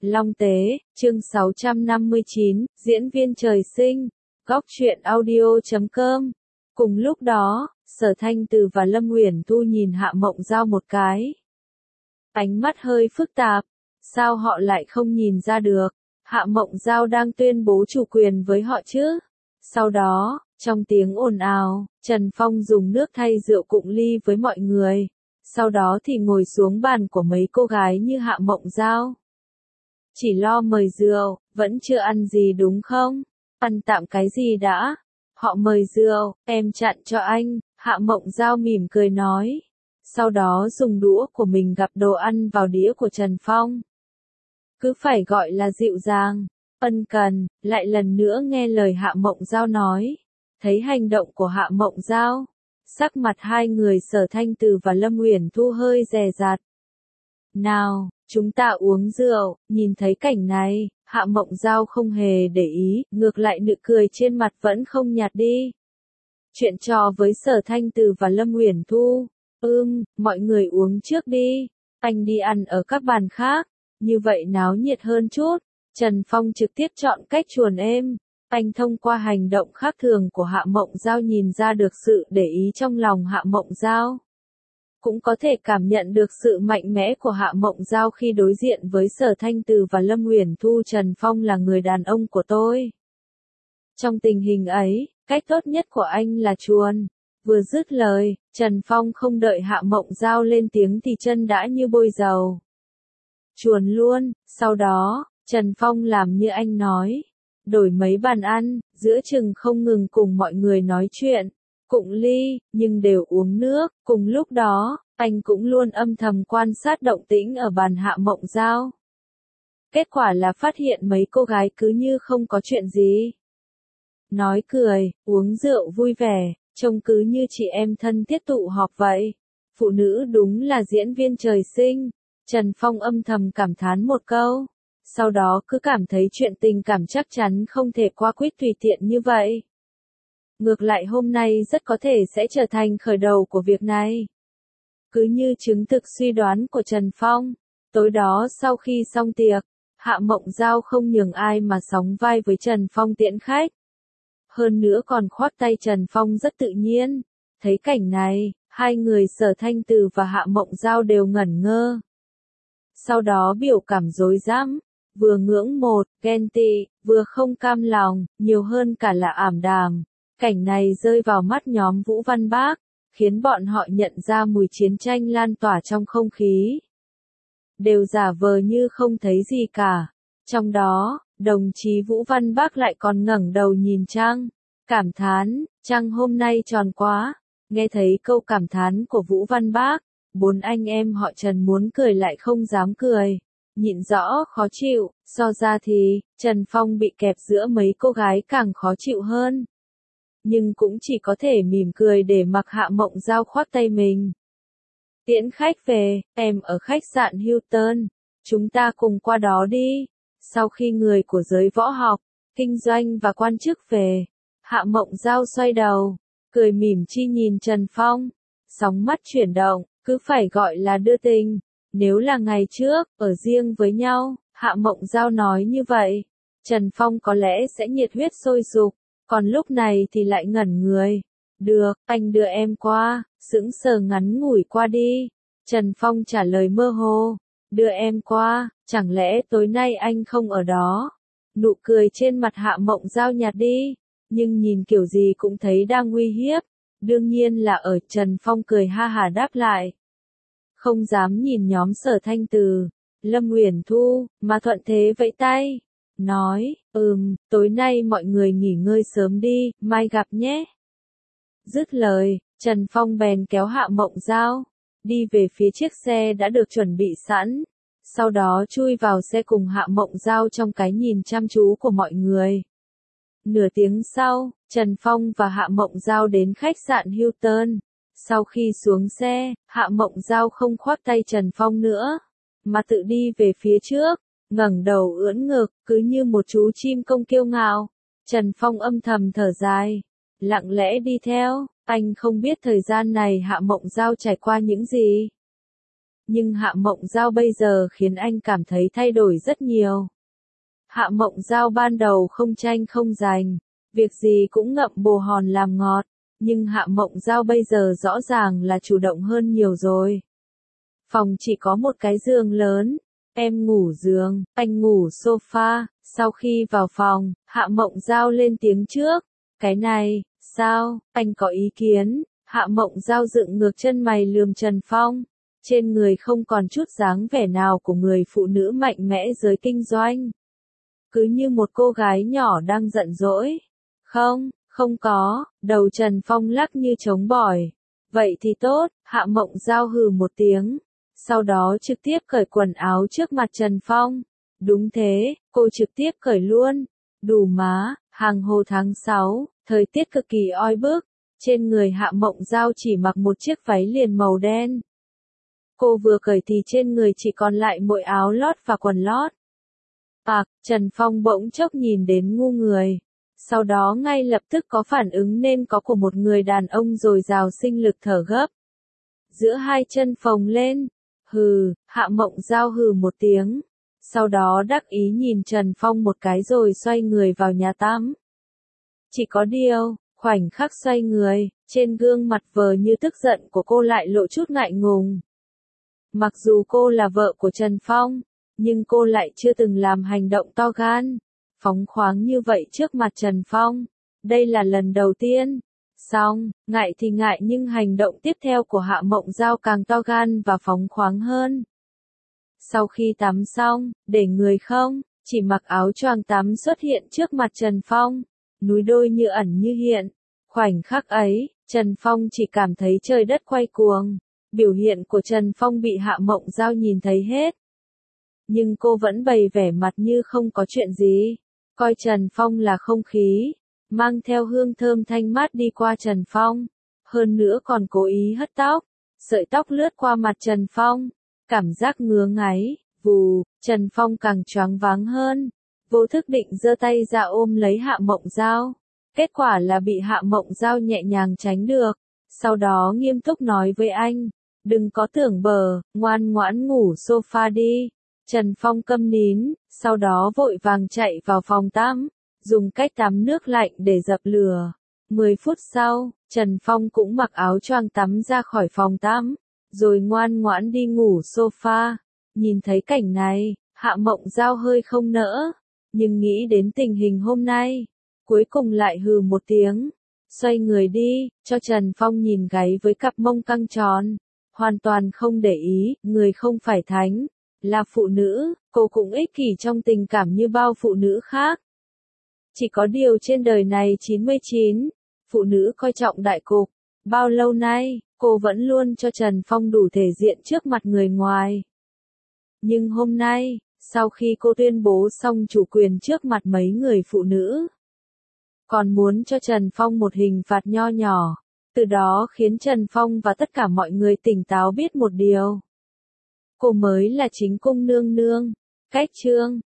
Long Tế, chương 659, diễn viên trời sinh, góc truyện audio.com. Cùng lúc đó, Sở Thanh Từ và Lâm Uyển Thu nhìn Hạ Mộng Giao một cái. Ánh mắt hơi phức tạp, sao họ lại không nhìn ra được, Hạ Mộng Giao đang tuyên bố chủ quyền với họ chứ? Sau đó, trong tiếng ồn ào, Trần Phong dùng nước thay rượu cụng ly với mọi người. Sau đó thì ngồi xuống bàn của mấy cô gái như Hạ Mộng Giao. Chỉ lo mời rượu, vẫn chưa ăn gì đúng không? Ăn tạm cái gì đã? Họ mời rượu, em chặn cho anh, Hạ Mộng Giao mỉm cười nói. Sau đó dùng đũa của mình gắp đồ ăn vào đĩa của Trần Phong. Cứ phải gọi là dịu dàng, ân cần, lại lần nữa nghe lời Hạ Mộng Giao nói. Thấy hành động của Hạ Mộng Giao, sắc mặt hai người Sở Thanh Từ và Lâm Uyển Thu hơi dè dặt. Nào, chúng ta uống rượu, nhìn thấy cảnh này, Hạ Mộng Giao không hề để ý, ngược lại nụ cười trên mặt vẫn không nhạt đi. Chuyện trò với Sở Thanh Từ và Lâm Uyển Thu, mọi người uống trước đi, anh đi ăn ở các bàn khác, như vậy náo nhiệt hơn chút. Trần Phong trực tiếp chọn cách chuồn êm. Anh thông qua hành động khác thường của Hạ Mộng Giao nhìn ra được sự để ý trong lòng Hạ Mộng Giao. Cũng có thể cảm nhận được sự mạnh mẽ của Hạ Mộng Giao khi đối diện với Sở Thanh Từ và Lâm Uyển Thu. Trần Phong là người đàn ông của tôi. Trong tình hình ấy, cách tốt nhất của anh là chuồn. Vừa dứt lời, Trần Phong không đợi Hạ Mộng Giao lên tiếng thì chân đã như bôi dầu. Chuồn luôn, sau đó, Trần Phong làm như anh nói. Đổi mấy bàn ăn, giữa chừng không ngừng cùng mọi người nói chuyện, cụng ly, nhưng đều uống nước. Cùng lúc đó, anh cũng luôn âm thầm quan sát động tĩnh ở bàn Hạ Mộng Giao. Kết quả là phát hiện mấy cô gái cứ như không có chuyện gì. Nói cười, uống rượu vui vẻ, trông cứ như chị em thân thiết tụ họp vậy. Phụ nữ đúng là diễn viên trời sinh. Trần Phong âm thầm cảm thán một câu. Sau đó cứ cảm thấy chuyện tình cảm chắc chắn không thể qua quýt tùy tiện như vậy. Ngược lại hôm nay rất có thể sẽ trở thành khởi đầu của việc này. Cứ như chứng thực suy đoán của Trần Phong, tối đó sau khi xong tiệc, Hạ Mộng Giao không nhường ai mà sóng vai với Trần Phong tiễn khách. Hơn nữa còn khoác tay Trần Phong rất tự nhiên. Thấy cảnh này, hai người Sở Thanh Từ và Hạ Mộng Giao đều ngẩn ngơ. Sau đó biểu cảm rối rắm. Vừa ngưỡng mộ, ghen tị, vừa không cam lòng, nhiều hơn cả là ảm đạm. Cảnh này rơi vào mắt nhóm Vũ Văn Bác, khiến bọn họ nhận ra mùi chiến tranh lan tỏa trong không khí. Đều giả vờ như không thấy gì cả. Trong đó, đồng chí Vũ Văn Bác lại còn ngẩng đầu nhìn trăng, cảm thán, trăng hôm nay tròn quá. Nghe thấy câu cảm thán của Vũ Văn Bác, bốn anh em họ Trần muốn cười lại không dám cười. Nhịn rõ khó chịu, so ra thì, Trần Phong bị kẹp giữa mấy cô gái càng khó chịu hơn. Nhưng cũng chỉ có thể mỉm cười để mặc Hạ Mộng Giao khoác tay mình. Tiễn khách về, em ở khách sạn Hilton, chúng ta cùng qua đó đi. Sau khi người của giới võ học, kinh doanh và quan chức về, Hạ Mộng Giao xoay đầu, cười mỉm chi nhìn Trần Phong. Sóng mắt chuyển động, cứ phải gọi là đưa tình. Nếu là ngày trước, ở riêng với nhau, Hạ Mộng Giao nói như vậy, Trần Phong có lẽ sẽ nhiệt huyết sôi sục, còn lúc này thì lại ngẩn người. Được, anh đưa em qua, sững sờ ngắn ngủi qua đi. Trần Phong trả lời mơ hồ, đưa em qua, chẳng lẽ tối nay anh không ở đó? Nụ cười trên mặt Hạ Mộng Giao nhạt đi, nhưng nhìn kiểu gì cũng thấy đang uy hiếp. Đương nhiên là ở. Trần Phong cười ha hả đáp lại. Không dám nhìn nhóm Sở Thanh Từ, Lâm Uyển Thu, mà thuận thế vẫy tay. Nói, tối nay mọi người nghỉ ngơi sớm đi, mai gặp nhé. Dứt lời, Trần Phong bèn kéo Hạ Mộng Giao, đi về phía chiếc xe đã được chuẩn bị sẵn. Sau đó chui vào xe cùng Hạ Mộng Giao trong cái nhìn chăm chú của mọi người. Nửa tiếng sau, Trần Phong và Hạ Mộng Giao đến khách sạn Hilton. Sau khi xuống xe, Hạ Mộng Giao không khoác tay Trần Phong nữa, mà tự đi về phía trước, ngẩng đầu ưỡn ngực, cứ như một chú chim công kiêu ngạo. Trần Phong âm thầm thở dài, lặng lẽ đi theo. Anh không biết thời gian này Hạ Mộng Giao trải qua những gì. Nhưng Hạ Mộng Giao bây giờ khiến anh cảm thấy thay đổi rất nhiều. Hạ Mộng Giao ban đầu không tranh không giành, việc gì cũng ngậm bồ hòn làm ngọt, nhưng Hạ Mộng Giao bây giờ rõ ràng là chủ động hơn nhiều rồi. Phòng chỉ có một cái giường lớn, em ngủ giường, anh ngủ sofa. Sau khi vào phòng, Hạ Mộng Giao lên tiếng trước. Cái này, sao, anh có ý kiến? Hạ Mộng Giao dựng ngược chân mày lườm Trần Phong. Trên người không còn chút dáng vẻ nào của người phụ nữ mạnh mẽ giới kinh doanh. Cứ như một cô gái nhỏ đang giận dỗi. Không, không có, đầu Trần Phong lắc như trống bỏi. Vậy thì tốt, Hạ Mộng Giao hừ một tiếng. Sau đó trực tiếp cởi quần áo trước mặt Trần Phong. Đúng thế, cô trực tiếp cởi luôn. Đủ má, hàng hồ tháng 6, thời tiết cực kỳ oi bức. Trên người Hạ Mộng Giao chỉ mặc một chiếc váy liền màu đen. Cô vừa cởi thì trên người chỉ còn lại mỗi áo lót và quần lót. Trần Phong bỗng chốc nhìn đến ngu người. Sau đó ngay lập tức có phản ứng nên có của một người đàn ông dồi dào sinh lực thở gấp. Giữa hai chân phồng lên. Hừ, Hạ Mộng Giao hừ một tiếng. Sau đó đắc ý nhìn Trần Phong một cái rồi xoay người vào nhà tắm. Chỉ có điều, khoảnh khắc xoay người, trên gương mặt vờ như tức giận của cô lại lộ chút ngại ngùng. Mặc dù cô là vợ của Trần Phong, nhưng cô lại chưa từng làm hành động to gan, phóng khoáng như vậy trước mặt Trần Phong. Đây là lần đầu tiên. Xong, ngại thì ngại nhưng hành động tiếp theo của Hạ Mộng Giao càng to gan và phóng khoáng hơn. Sau khi tắm xong, để người không, chỉ mặc áo choàng tắm xuất hiện trước mặt Trần Phong, núi đôi như ẩn như hiện. Khoảnh khắc ấy, Trần Phong chỉ cảm thấy trời đất quay cuồng. Biểu hiện của Trần Phong bị Hạ Mộng Giao nhìn thấy hết. Nhưng cô vẫn bày vẻ mặt như không có chuyện gì, coi Trần Phong là không khí, mang theo hương thơm thanh mát đi qua Trần Phong. Hơn nữa còn cố ý hất tóc, sợi tóc lướt qua mặt Trần Phong. Cảm giác ngứa ngáy, vù, Trần Phong càng choáng váng hơn. Vô thức định giơ tay ra ôm lấy Hạ Mộng Giao. Kết quả là bị Hạ Mộng Giao nhẹ nhàng tránh được. Sau đó nghiêm túc nói với anh, đừng có tưởng bờ, ngoan ngoãn ngủ sofa đi. Trần Phong câm nín, sau đó vội vàng chạy vào phòng tắm, dùng cách tắm nước lạnh để dập lửa. 10 phút sau, Trần Phong cũng mặc áo choàng tắm ra khỏi phòng tắm, rồi ngoan ngoãn đi ngủ sofa. Nhìn thấy cảnh này, Hạ Mộng Giao hơi không nỡ, nhưng nghĩ đến tình hình hôm nay, cuối cùng lại hừ một tiếng, xoay người đi, cho Trần Phong nhìn gáy với cặp mông căng tròn, hoàn toàn không để ý, người không phải thánh, là phụ nữ, cô cũng ích kỷ trong tình cảm như bao phụ nữ khác. Chỉ có điều trên đời này 99, phụ nữ coi trọng đại cục, bao lâu nay, cô vẫn luôn cho Trần Phong đủ thể diện trước mặt người ngoài. Nhưng hôm nay, sau khi cô tuyên bố xong chủ quyền trước mặt mấy người phụ nữ, còn muốn cho Trần Phong một hình phạt nho nhỏ, từ đó khiến Trần Phong và tất cả mọi người tỉnh táo biết một điều. Cô mới là chính cung nương nương. Cách chương